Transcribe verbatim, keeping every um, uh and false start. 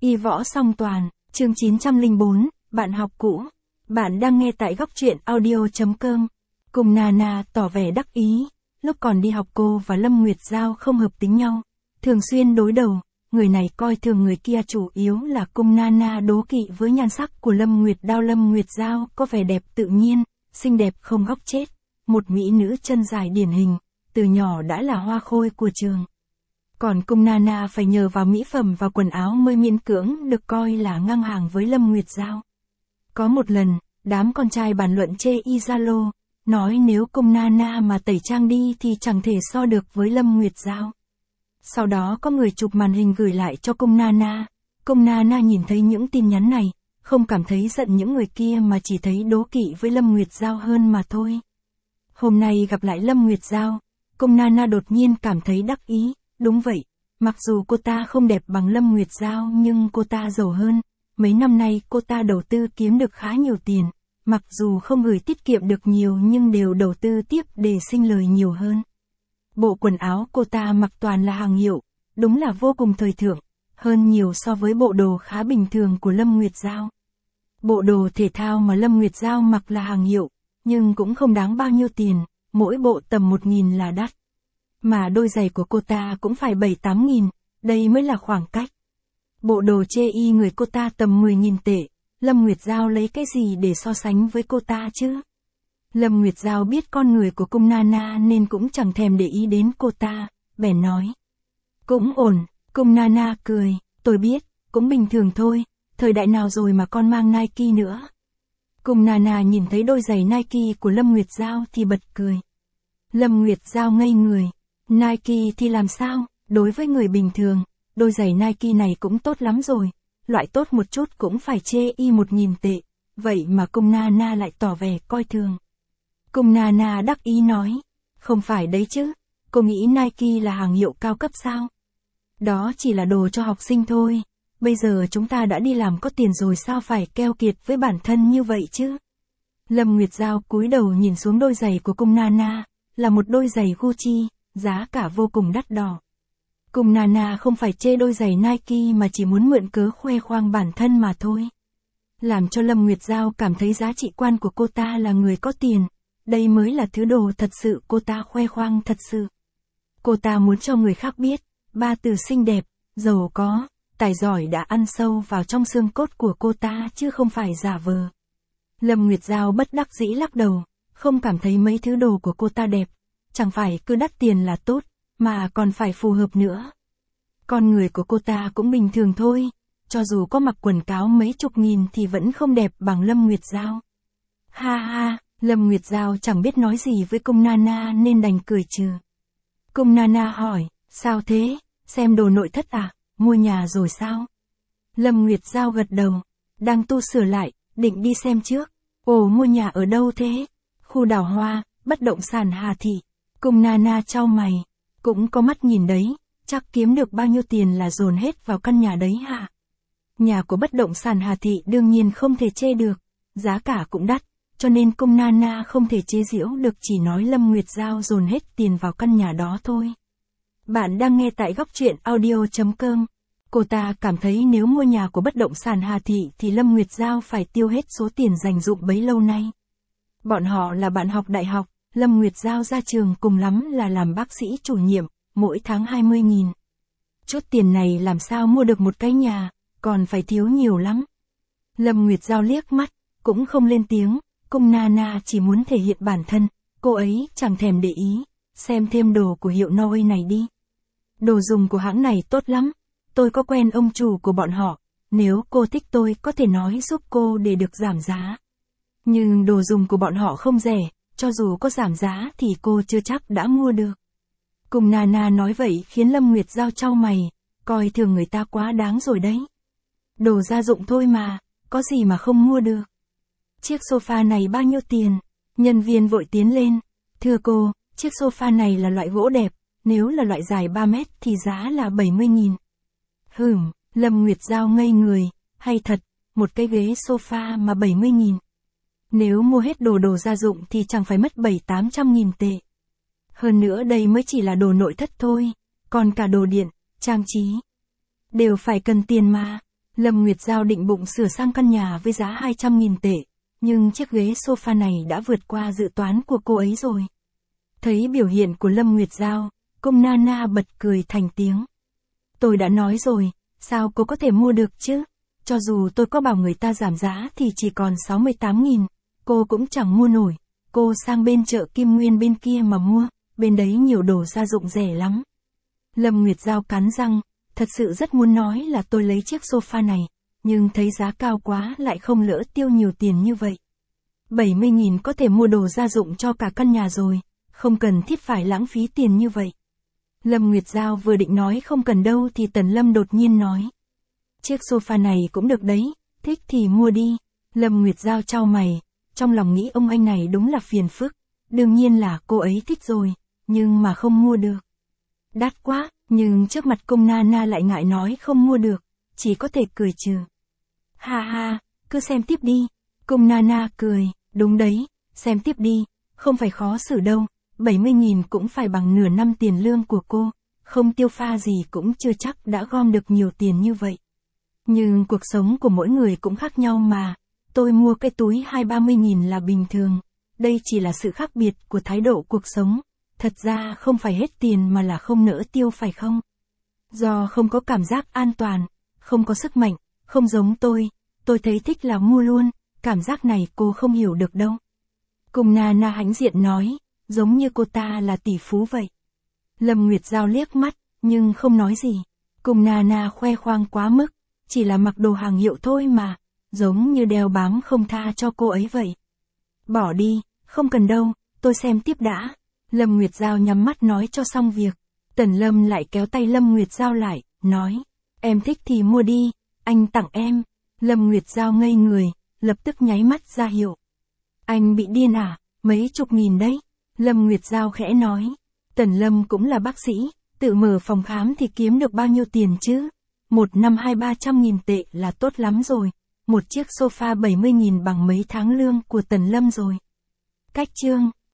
Y võ song toàn, chương chín trăm lẻ bốn, bạn học cũ. Bạn đang nghe tại góc truyện audio chấm com. Cùng Nana tỏ vẻ đắc ý, lúc còn đi học cô và Lâm Nguyệt Giao không hợp tính nhau, thường xuyên đối đầu, người này coi thường người kia, chủ yếu là Cung Nana đố kỵ với nhan sắc của Lâm Nguyệt Đao. Lâm Nguyệt Giao có vẻ đẹp tự nhiên, xinh đẹp không góc chết, một mỹ nữ chân dài điển hình, từ nhỏ đã là hoa khôi của trường. Còn Cung Nana phải nhờ vào mỹ phẩm và quần áo mới miễn cưỡng được coi là ngang hàng với Lâm Nguyệt Giao. Có một lần, đám con trai bàn luận chê y Zalo, nói nếu Cung Nana mà tẩy trang đi thì chẳng thể so được với Lâm Nguyệt Giao. Sau đó có người chụp màn hình gửi lại cho Cung Nana. Cung Nana nhìn thấy những tin nhắn này, không cảm thấy giận những người kia mà chỉ thấy đố kỵ với Lâm Nguyệt Giao hơn mà thôi. Hôm nay gặp lại Lâm Nguyệt Giao, Cung Nana đột nhiên cảm thấy đắc ý. Đúng vậy, mặc dù cô ta không đẹp bằng Lâm Nguyệt Giao nhưng cô ta giàu hơn. Mấy năm nay cô ta đầu tư kiếm được khá nhiều tiền, mặc dù không gửi tiết kiệm được nhiều nhưng đều đầu tư tiếp để sinh lời nhiều hơn. Bộ quần áo cô ta mặc toàn là hàng hiệu, đúng là vô cùng thời thượng, hơn nhiều so với bộ đồ khá bình thường của Lâm Nguyệt Giao. Bộ đồ thể thao mà Lâm Nguyệt Giao mặc là hàng hiệu, nhưng cũng không đáng bao nhiêu tiền, mỗi bộ tầm một nghìn là đắt. Mà đôi giày của cô ta cũng phải bảy tám nghìn, đây mới là khoảng cách. Bộ đồ chê y người cô ta tầm mười nghìn tệ, Lâm Nguyệt Giao lấy cái gì để so sánh với cô ta chứ? Lâm Nguyệt Giao biết con người của Cung Nana nên cũng chẳng thèm để ý đến cô ta, bèn nói. Cũng ổn, Cung Nana cười, tôi biết, cũng bình thường thôi, thời đại nào rồi mà con mang Nike nữa. Cung Nana nhìn thấy đôi giày Nike của Lâm Nguyệt Giao thì bật cười. Lâm Nguyệt Giao ngây người. Nike thì làm sao, đối với người bình thường, đôi giày Nike này cũng tốt lắm rồi, loại tốt một chút cũng phải chê y một nghìn tệ, vậy mà Cung Nana lại tỏ vẻ coi thường. Cung Nana đắc ý nói, không phải đấy chứ, cô nghĩ Nike là hàng hiệu cao cấp sao? Đó chỉ là đồ cho học sinh thôi, bây giờ chúng ta đã đi làm có tiền rồi sao phải keo kiệt với bản thân như vậy chứ? Lâm Nguyệt Giao cúi đầu nhìn xuống đôi giày của Cung Nana, là một đôi giày Gucci, giá cả vô cùng đắt đỏ. Cung Nana không phải chê đôi giày Nike mà chỉ muốn mượn cớ khoe khoang bản thân mà thôi. Làm cho Lâm Nguyệt Giao cảm thấy giá trị quan của cô ta là người có tiền, đây mới là thứ đồ thật sự cô ta khoe khoang thật sự. Cô ta muốn cho người khác biết, ba từ xinh đẹp, giàu có, tài giỏi đã ăn sâu vào trong xương cốt của cô ta chứ không phải giả vờ. Lâm Nguyệt Giao bất đắc dĩ lắc đầu, không cảm thấy mấy thứ đồ của cô ta đẹp, chẳng phải cứ đắt tiền là tốt, mà còn phải phù hợp nữa. Con người của cô ta cũng bình thường thôi, cho dù có mặc quần cáo mấy chục nghìn thì vẫn không đẹp bằng Lâm Nguyệt Giao. Ha ha, Lâm Nguyệt Giao chẳng biết nói gì với Cung Nana nên đành cười trừ. Cung Nana hỏi, sao thế, xem đồ nội thất à, mua nhà rồi sao? Lâm Nguyệt Giao gật đầu, đang tu sửa lại, định đi xem trước. Ồ, mua nhà ở đâu thế? Khu Đào Hoa, bất động sản Hà Thị. Cung Nana chau mày, cũng có mắt nhìn đấy, chắc kiếm được bao nhiêu tiền là dồn hết vào căn nhà đấy hả? Nhà của bất động sản Hà Thị đương nhiên không thể chê được, giá cả cũng đắt, cho nên Cung Nana không thể chế giễu được, chỉ nói Lâm Nguyệt Giao dồn hết tiền vào căn nhà đó thôi. Bạn đang nghe tại góc truyện audio chấm com. Cô ta cảm thấy nếu mua nhà của bất động sản Hà Thị thì Lâm Nguyệt Giao phải tiêu hết số tiền dành dụm bấy lâu nay. Bọn họ là bạn học đại học, Lâm Nguyệt Giao ra trường cùng lắm là làm bác sĩ chủ nhiệm, mỗi tháng hai mươi nghìn. Chút tiền này làm sao mua được một cái nhà, còn phải thiếu nhiều lắm. Lâm Nguyệt Giao liếc mắt, cũng không lên tiếng, Cung Nana chỉ muốn thể hiện bản thân, cô ấy chẳng thèm để ý, xem thêm đồ của hiệu Norway này đi. Đồ dùng của hãng này tốt lắm, tôi có quen ông chủ của bọn họ, nếu cô thích tôi có thể nói giúp cô để được giảm giá. Nhưng đồ dùng của bọn họ không rẻ, cho dù có giảm giá thì cô chưa chắc đã mua được. Cung Nana nói vậy khiến Lâm Nguyệt Giao chau mày, coi thường người ta quá đáng rồi đấy. Đồ gia dụng thôi mà, có gì mà không mua được. Chiếc sofa này bao nhiêu tiền? Nhân viên vội tiến lên. Thưa cô, chiếc sofa này là loại gỗ đẹp, nếu là loại dài ba mét thì giá là bảy mươi nghìn. Hửm, Lâm Nguyệt Giao ngây người, hay thật, một cái ghế sofa mà bảy mươi nghìn. Nếu mua hết đồ đồ gia dụng thì chẳng phải mất bảy tám trăm nghìn tệ. Hơn nữa đây mới chỉ là đồ nội thất thôi, còn cả đồ điện, trang trí đều phải cần tiền mà. Lâm Nguyệt Giao định bụng sửa sang căn nhà với giá hai trăm nghìn tệ, nhưng chiếc ghế sofa này đã vượt qua dự toán của cô ấy rồi. Thấy biểu hiện của Lâm Nguyệt Giao, cung Nana bật cười thành tiếng. Tôi đã nói rồi, sao cô có thể mua được chứ? Cho dù tôi có bảo người ta giảm giá thì chỉ còn sáu mươi tám nghìn, cô cũng chẳng mua nổi. Cô sang bên chợ Kim Nguyên bên kia mà mua, bên đấy nhiều đồ gia dụng rẻ lắm. Lâm Nguyệt Giao cắn răng, thật sự rất muốn nói là tôi lấy chiếc sofa này, nhưng thấy giá cao quá lại không lỡ tiêu nhiều tiền như vậy. bảy mươi nghìn có thể mua đồ gia dụng cho cả căn nhà rồi, không cần thiết phải lãng phí tiền như vậy. Lâm Nguyệt Giao vừa định nói không cần đâu thì Tần Lâm đột nhiên nói. Chiếc sofa này cũng được đấy, thích thì mua đi. Lâm Nguyệt Giao chau mày, trong lòng nghĩ ông anh này đúng là phiền phức, đương nhiên là cô ấy thích rồi, nhưng mà không mua được. Đắt quá, nhưng trước mặt cung Nana lại ngại nói không mua được, chỉ có thể cười trừ. Ha ha, cứ xem tiếp đi. Cung Nana cười, đúng đấy, xem tiếp đi, không phải khó xử đâu, bảy mươi nghìn cũng phải bằng nửa năm tiền lương của cô, không tiêu pha gì cũng chưa chắc đã gom được nhiều tiền như vậy. Nhưng cuộc sống của mỗi người cũng khác nhau mà, tôi mua cái túi hai ba mươi nghìn là bình thường, đây chỉ là sự khác biệt của thái độ cuộc sống, thật ra không phải hết tiền mà là không nỡ tiêu phải không? Do không có cảm giác an toàn, không có sức mạnh, không giống tôi, tôi thấy thích là mua luôn, cảm giác này cô không hiểu được đâu. Cung Nana hãnh diện nói, giống như cô ta là tỷ phú vậy. Lâm Nguyệt Giao liếc mắt, nhưng không nói gì. Cung Nana khoe khoang quá mức, chỉ là mặc đồ hàng hiệu thôi mà, giống như đeo bám không tha cho cô ấy vậy. Bỏ đi, không cần đâu, tôi xem tiếp đã. Lâm Nguyệt Giao nhắm mắt nói cho xong việc. Tần Lâm lại kéo tay Lâm Nguyệt Giao lại, nói, em thích thì mua đi, anh tặng em. Lâm Nguyệt Giao ngây người, lập tức nháy mắt ra hiệu. Anh bị điên à, mấy chục nghìn đấy. Lâm Nguyệt Giao khẽ nói, Tần Lâm cũng là bác sĩ, tự mở phòng khám thì kiếm được bao nhiêu tiền chứ? Một năm hai ba trăm nghìn tệ là tốt lắm rồi, một chiếc sofa bảy mươi nghìn bằng mấy tháng lương của Tần Lâm rồi. Cách chương